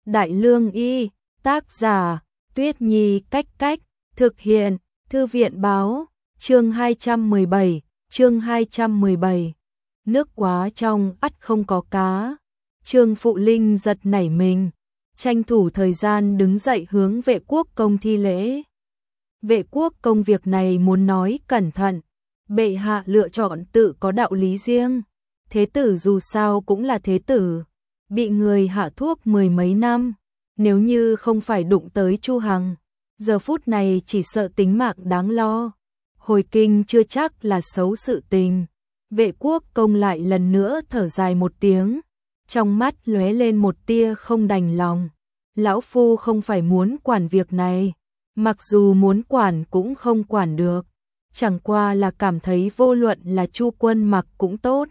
Đại Lương Y, tác giả, Tuyết Nhi Cách Cách, thực hiện, Thư viện Báo, chương 217. Nước quá trong ắt không có cá. Trương Phụ Linh giật nảy mình, tranh thủ thời gian đứng dậy hướng Vệ Quốc Công thi lễ. Vệ Quốc Công việc này muốn nói cẩn thận, bệ hạ lựa chọn tự có đạo lý riêng. Thế tử dù sao cũng là thế tử, bị người hạ thuốc mười mấy năm, nếu như không phải đụng tới Chu Hằng, giờ phút này chỉ sợ tính mạng đáng lo. Hồi kinh chưa chắc là xấu sự tình. Vệ Quốc Công lại lần nữa thở dài một tiếng, trong mắt lóe lên một tia không đành lòng. Lão phu không phải muốn quản việc này, mặc dù muốn quản cũng không quản được, chẳng qua là cảm thấy vô luận là Chu Quân Mặc cũng tốt,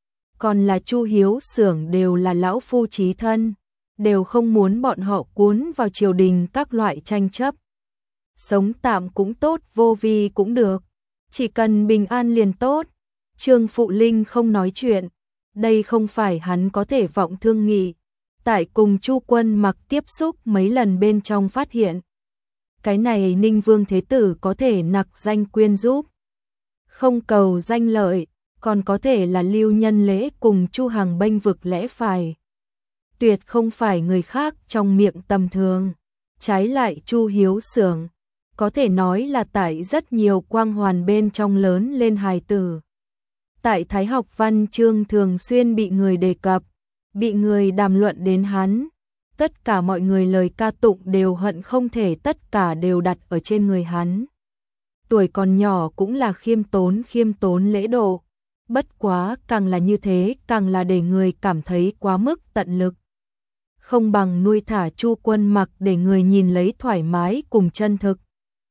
còn là Chu Hiếu Xưởng đều là lão phu chí thân, đều không muốn bọn họ cuốn vào triều đình các loại tranh chấp. Sống tạm cũng tốt, vô vi cũng được, chỉ cần bình an liền tốt. Trương Phụ Linh không nói chuyện, đây không phải hắn có thể vọng thương nghị. Tại cùng Chu Quân Mặc tiếp xúc mấy lần bên trong phát hiện, cái này Ninh Vương Thế Tử có thể nặc danh quyên giúp, không cầu danh lợi, còn có thể là lưu nhân lễ cùng Chu Hằng bênh vực lẽ phải. Tuyệt không phải người khác trong miệng tầm thường. Trái lại Chu Hiếu Xưởng, có thể nói là tại rất nhiều quang hoàn bên trong lớn lên hài tử. Tại Thái Học Văn chương thường xuyên bị người đề cập, bị người đàm luận đến hắn. Tất cả mọi người lời ca tụng đều hận không thể tất cả đều đặt ở trên người hắn. Tuổi còn nhỏ cũng là khiêm tốn lễ độ. Bất quá càng là như thế càng là để người cảm thấy quá mức tận lực. Không bằng nuôi thả Chu Quân Mặc để người nhìn lấy thoải mái cùng chân thực.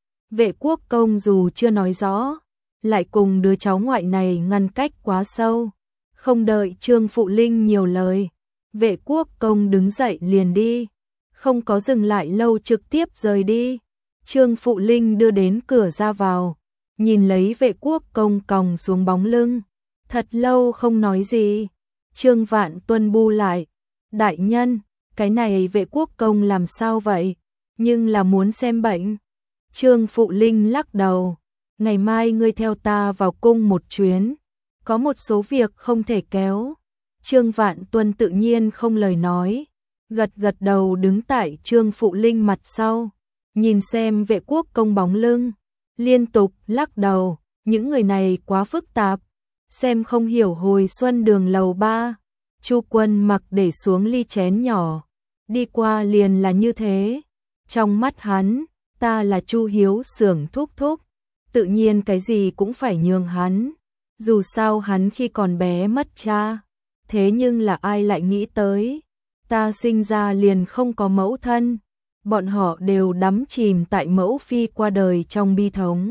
Vệ Quốc Công dù chưa nói rõ, lại cùng đứa cháu ngoại này ngăn cách quá sâu. Không đợi Trương Phụ Linh nhiều lời, Vệ Quốc Công đứng dậy liền đi, không có dừng lại lâu trực tiếp rời đi. Trương Phụ Linh đưa đến cửa ra vào, nhìn lấy Vệ Quốc Công còng xuống bóng lưng, thật lâu không nói gì. Trương Vạn Tuân bu lại, đại nhân, cái này Vệ Quốc Công làm sao vậy, nhưng là muốn xem bệnh. Trương Phụ Linh lắc đầu, ngày mai ngươi theo ta vào cung một chuyến, có một số việc không thể kéo. Trương Vạn Tuân tự nhiên không lời nói, gật gật đầu đứng tại Trương Phụ Linh mặt sau, nhìn xem Vệ Quốc Công bóng lưng, liên tục lắc đầu, những người này quá phức tạp, xem không hiểu. Hồi xuân đường lầu 3, Chu Quân Mặc để xuống ly chén nhỏ, đi qua liền là như thế. Trong mắt hắn, ta là Chu Hiếu Xưởng thúc thúc, tự nhiên cái gì cũng phải nhường hắn. Dù sao hắn khi còn bé mất cha, thế nhưng là ai lại nghĩ tới, ta sinh ra liền không có mẫu thân. Bọn họ đều đắm chìm tại mẫu phi qua đời trong bi thống,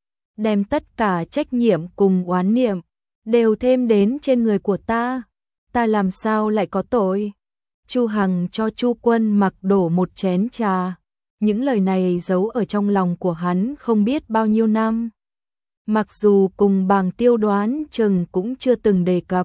đem tất cả trách nhiệm cùng oán niệm đều thêm đến trên người của ta. Ta làm sao lại có tội? Chu Hằng cho Chu Quân Mặc đổ một chén trà. Những lời này giấu ở trong lòng của hắn không biết bao nhiêu năm. Mặc dù cùng Bàng Tiêu đoán chừng cũng chưa từng đề cập,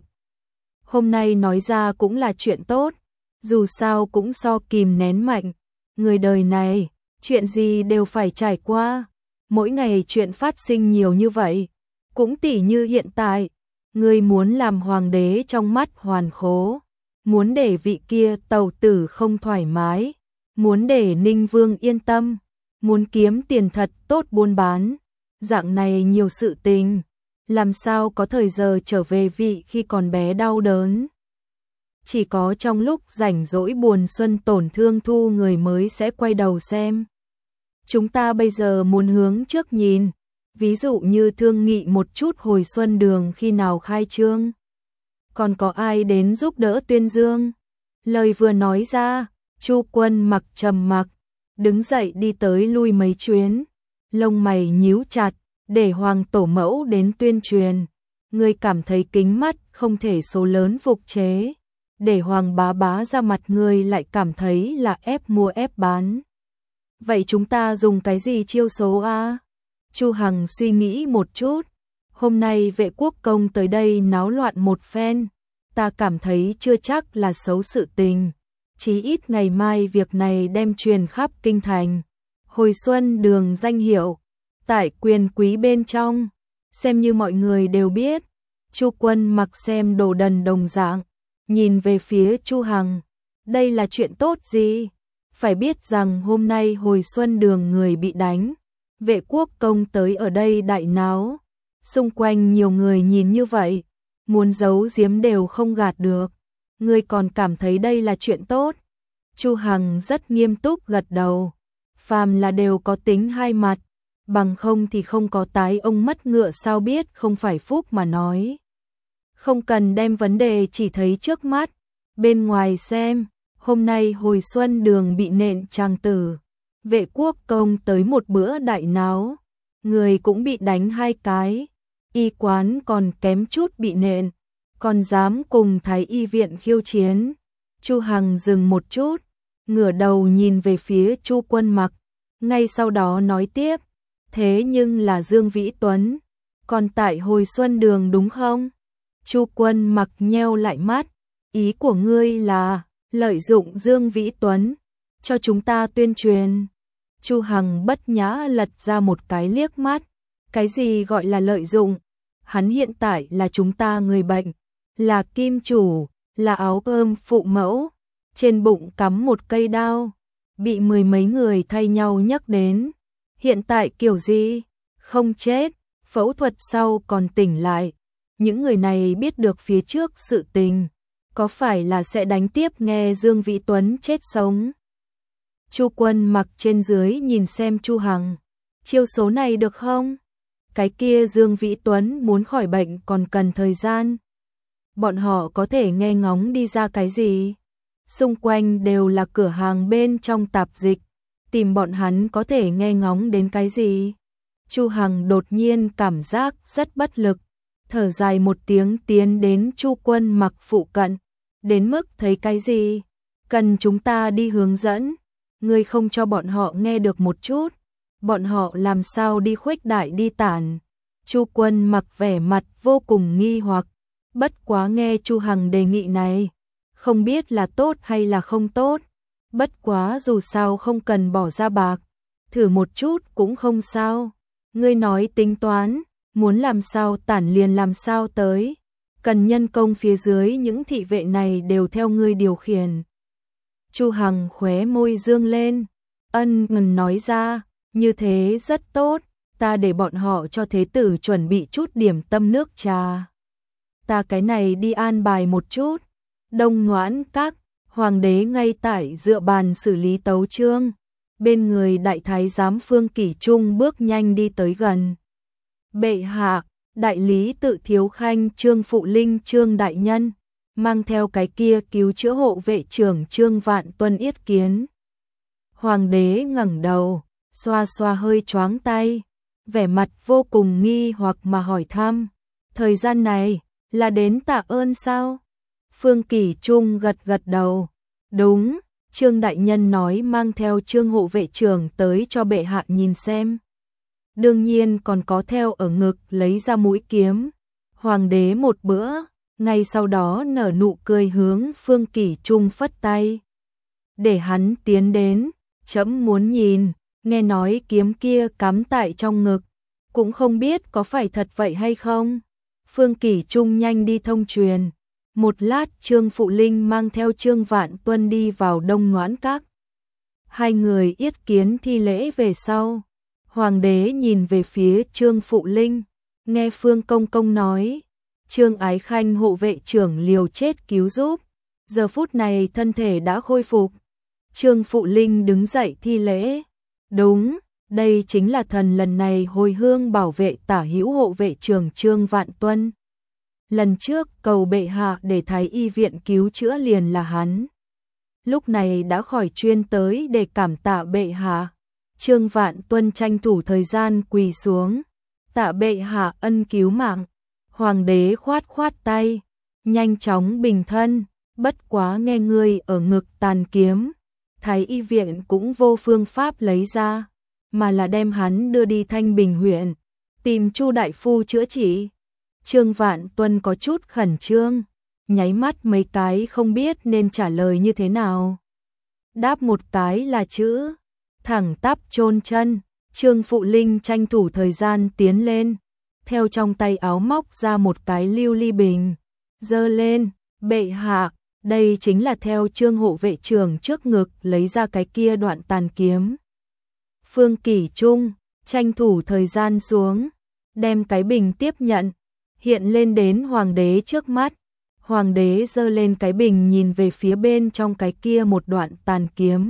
hôm nay nói ra cũng là chuyện tốt, dù sao cũng so kìm nén mạnh. Người đời này, chuyện gì đều phải trải qua, mỗi ngày chuyện phát sinh nhiều như vậy, cũng tỉ như hiện tại, người muốn làm hoàng đế trong mắt Hoàn Khố, muốn để vị kia tàu tử không thoải mái, muốn để Ninh Vương yên tâm, muốn kiếm tiền thật tốt buôn bán, dạng này nhiều sự tình, làm sao có thời giờ trở về vị khi còn bé đau đớn. Chỉ có trong lúc rảnh rỗi buồn xuân tổn thương thu người mới sẽ quay đầu xem. Chúng ta bây giờ muốn hướng trước nhìn, ví dụ như thương nghị một chút hồi xuân đường khi nào khai trương. Còn có ai đến giúp đỡ tuyên dương? Lời vừa nói ra, Chu Quân Mặc trầm mặc, đứng dậy đi tới lui mấy chuyến, lông mày nhíu chặt, để Hoàng Tổ Mẫu đến tuyên truyền. Người cảm thấy kính mắt không thể số lớn phục chế, để Hoàng bá bá ra mặt người lại cảm thấy là ép mua ép bán. Vậy chúng ta dùng cái gì chiêu số a? Chu Hằng suy nghĩ một chút, hôm nay Vệ Quốc Công tới đây náo loạn một phen, ta cảm thấy chưa chắc là xấu sự tình. chí ít ngày mai việc này đem truyền khắp kinh thành. Hồi xuân đường danh hiệu, tại quyền quý bên trong, xem như mọi người đều biết. Chu Quân Mặc xem đồ đần đồng dạng, nhìn về phía Chu Hằng, đây là chuyện tốt gì? Phải biết rằng hôm nay hồi xuân đường người bị đánh, Vệ Quốc công tới ở đây đại náo, xung quanh nhiều người nhìn như vậy, muốn giấu giếm đều không gạt được. Ngươi còn cảm thấy đây là chuyện tốt? Chu Hằng rất nghiêm túc gật đầu, phàm là đều có tính hai mặt, bằng không thì không có tái ông mất ngựa sao biết không phải phúc mà nói. Không cần đem vấn đề chỉ thấy trước mắt, bên ngoài xem, hôm nay hồi xuân đường bị nện tràng tử, Vệ Quốc công tới một bữa đại náo, người cũng bị đánh 2 cái, y quán còn kém chút bị nện, còn dám cùng thái y viện khiêu chiến. Chu Hằng dừng một chút, ngửa đầu nhìn về phía Chu Quân Mặc, ngay sau đó nói tiếp, thế nhưng là Dương Vĩ Tuấn, còn tại hồi xuân đường đúng không? Chu Quân Mặc nheo lại mắt, ý của ngươi là lợi dụng Dương Vĩ Tuấn cho chúng ta tuyên truyền. Chu Hằng bất nhã lật ra một cái liếc mắt, cái gì gọi là lợi dụng? Hắn hiện tại là chúng ta người bệnh, là kim chủ, là áo ôm phụ mẫu, trên bụng cắm một cây đao, bị 10 mấy người thay nhau nhắc đến. Hiện tại kiểu gì? Không chết, phẫu thuật sau còn tỉnh lại. Những người này biết được phía trước sự tình, có phải là sẽ đánh tiếp nghe Dương Vĩ Tuấn chết sống? Chu Quân Mặc trên dưới nhìn xem Chu Hằng, chiêu số này được không? Cái kia Dương Vĩ Tuấn muốn khỏi bệnh còn cần thời gian. Bọn họ có thể nghe ngóng đi ra cái gì? Xung quanh đều là cửa hàng bên trong tạp dịch, tìm bọn hắn có thể nghe ngóng đến cái gì? Chu Hằng đột nhiên cảm giác rất bất lực, thở dài một tiếng tiến đến Chu Quân Mặc phụ cận, đến mức thấy cái gì? Cần chúng ta đi hướng dẫn, ngươi không cho bọn họ nghe được một chút, bọn họ làm sao đi khuếch đại đi tản? Chu Quân Mặc vẻ mặt vô cùng nghi hoặc, bất quá nghe Chu Hằng đề nghị này, không biết là tốt hay là không tốt, bất quá dù sao không cần bỏ ra bạc, thử một chút cũng không sao. Ngươi nói tính toán, muốn làm sao tản liền làm sao tới, cần nhân công phía dưới những thị vệ này đều theo ngươi điều khiển. Chu Hằng khóe môi dương lên, ngần nói ra, như thế rất tốt, ta để bọn họ cho thế tử chuẩn bị chút điểm tâm nước trà. Ta cái này đi an bài một chút. Đông Noãn Các, hoàng đế ngay tại dựa bàn xử lý tấu chương, bên người đại thái giám Phương Kỷ Trung bước nhanh đi tới gần. Bệ hạ, đại lý Tự Thiếu Khanh Trương Phụ Linh Trương đại nhân, mang theo cái kia cứu chữa hộ vệ trưởng Trương Vạn Tuân yết kiến. Hoàng đế ngẩng đầu, xoa xoa hơi choáng tay, vẻ mặt vô cùng nghi hoặc mà hỏi thăm, thời gian này là đến tạ ơn sao? Phương Kỷ Trung gật gật đầu, đúng, Trương đại nhân nói mang theo Trương hộ vệ trưởng tới cho bệ hạ nhìn xem. Đương nhiên còn có theo ở ngực lấy ra mũi kiếm. Hoàng đế một bữa, ngay sau đó nở nụ cười hướng Phương Kỷ Trung phất tay, để hắn tiến đến, trẫm muốn nhìn. Nghe nói kiếm kia cắm tại trong ngực, cũng không biết có phải thật vậy hay không. Phương Kỷ Trung nhanh đi thông truyền. Một lát Trương Phụ Linh mang theo Trương Vạn Tuân đi vào Đông Noãn Các. Hai người yết kiến thi lễ về sau. Hoàng đế nhìn về phía Trương Phụ Linh, nghe Phương Công Công nói, Trương Ái Khanh hộ vệ trưởng liều chết cứu giúp, giờ phút này thân thể đã khôi phục. Trương Phụ Linh đứng dậy thi lễ, đúng, đây chính là thần lần này hồi hương bảo vệ tả hữu hộ vệ trưởng Trương Vạn Tuân. Lần trước cầu bệ hạ để thái y viện cứu chữa liền là hắn, lúc này đã khỏi chuyên tới để cảm tạ bệ hạ. Trương Vạn Tuân tranh thủ thời gian quỳ xuống, tạ bệ hạ ân cứu mạng. Hoàng đế khoát khoát tay, nhanh chóng bình thân, bất quá nghe ngươi ở ngực tàn kiếm, thái y viện cũng vô phương pháp lấy ra, mà là đem hắn đưa đi Thanh Bình huyện, tìm Chu đại phu chữa trị. Trương Vạn Tuân có chút khẩn trương, nháy mắt mấy cái không biết nên trả lời như thế nào. đáp một cái là chữ, thẳng tắp chôn chân. Trương Phụ Linh tranh thủ thời gian tiến lên, theo trong tay áo móc ra một cái lưu ly bình, giơ lên, bệ hạ, đây chính là theo Trương hộ vệ trưởng trước ngực lấy ra cái kia đoạn tàn kiếm. Phương Kỷ Trung tranh thủ thời gian xuống, đem cái bình tiếp nhận, hiện lên đến hoàng đế trước mắt. Hoàng đế giơ lên cái bình nhìn về phía bên trong cái kia một đoạn tàn kiếm.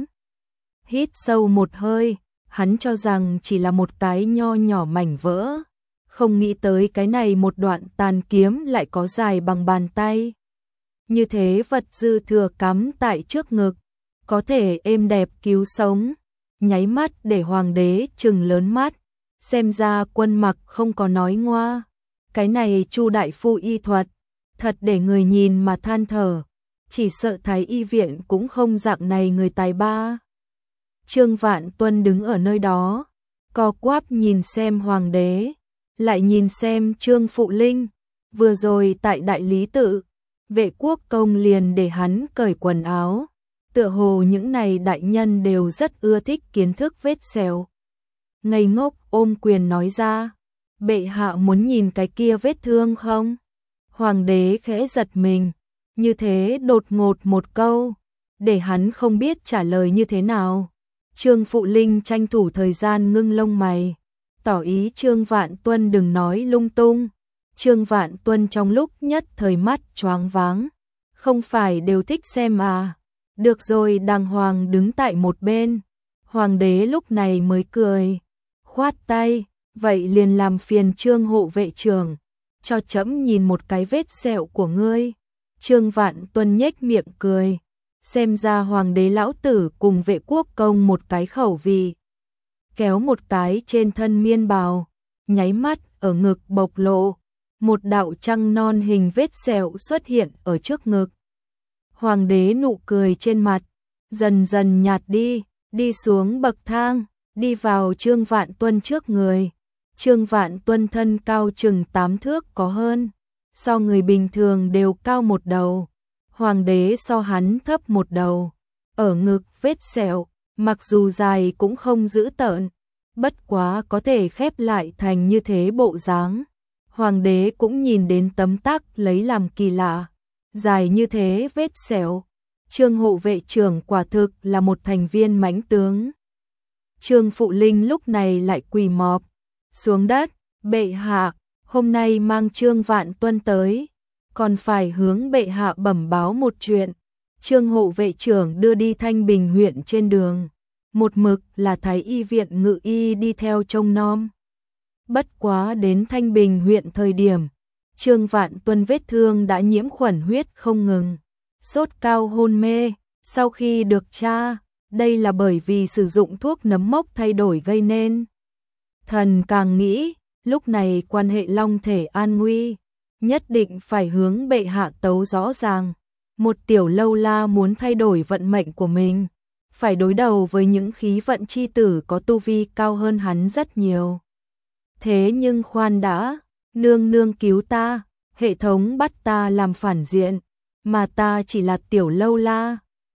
Hít sâu một hơi, hắn cho rằng chỉ là một cái nho nhỏ mảnh vỡ, không nghĩ tới cái này một đoạn tàn kiếm lại có dài bằng bàn tay. Như thế vật dư thừa cắm tại trước ngực, có thể êm đẹp cứu sống, nháy mắt để hoàng đế trừng lớn mắt, xem ra Quân Mặc không có nói ngoa. Cái này Chu đại phu y thuật, thật để người nhìn mà than thở, chỉ sợ Thái y viện cũng không dạng này người tài ba. Trương Vạn Tuân đứng ở nơi đó, co quắp nhìn xem hoàng đế, lại nhìn xem Trương Phụ Linh, vừa rồi tại đại lý tự, Vệ Quốc công liền để hắn cởi quần áo, tựa hồ những này đại nhân đều rất ưa thích kiến thức vết sẹo. Ngây ngốc ôm quyền nói ra, bệ hạ muốn nhìn cái kia vết thương không? Hoàng đế khẽ giật mình, như thế đột ngột một câu, để hắn không biết trả lời như thế nào. Trương Phụ Linh tranh thủ thời gian ngưng lông mày, tỏ ý Trương Vạn Tuân đừng nói lung tung. Trương Vạn Tuân trong lúc nhất thời mắt choáng váng, không phải đều thích xem à? Được rồi, đàng hoàng đứng tại một bên. Hoàng đế lúc này mới cười, khoát tay, vậy liền làm phiền Trương hộ vệ trưởng, cho trẫm nhìn một cái vết sẹo của ngươi. Trương Vạn Tuân nhếch miệng cười, xem ra hoàng đế lão tử cùng Vệ Quốc công một cái khẩu vị. Kéo một cái trên thân miên bào, nháy mắt ở ngực bộc lộ, một đạo trăng non hình vết sẹo xuất hiện ở trước ngực. Hoàng đế nụ cười trên mặt dần dần nhạt đi, đi xuống bậc thang, đi vào Trương Vạn Tuân trước người. Trương Vạn Tuân thân cao chừng 8 thước có hơn, so người bình thường đều cao một đầu. Hoàng đế so hắn thấp một đầu, ở ngực vết sẹo, mặc dù dài cũng không dữ tợn, bất quá có thể khép lại thành như thế bộ dáng. Hoàng đế cũng nhìn đến tấm tắc lấy làm kỳ lạ, dài như thế vết sẹo. Trương hộ vệ trưởng quả thực là một thành viên mãnh tướng. Trương Phụ Linh lúc này lại quỳ mọp xuống đất, bệ hạ, hôm nay mang Trương Vạn Tuân tới, còn phải hướng bệ hạ bẩm báo một chuyện. Trương hộ vệ trưởng đưa đi Thanh Bình huyện trên đường, một mực là Thái y viện ngự y đi theo trông nom. Bất quá đến Thanh Bình huyện thời điểm, Trương Vạn Tuân vết thương đã nhiễm khuẩn huyết không ngừng, sốt cao hôn mê. Sau khi được tra, đây là bởi vì sử dụng thuốc nấm mốc thay đổi gây nên. Thần càng nghĩ, lúc này quan hệ long thể an nguy, nhất định phải hướng bệ hạ tấu rõ ràng. Một tiểu lâu la muốn thay đổi vận mệnh của mình, phải đối đầu với những khí vận chi tử có tu vi cao hơn hắn rất nhiều. Thế nhưng khoan đã, nương nương cứu ta, hệ thống bắt ta làm phản diện, mà ta chỉ là tiểu lâu la,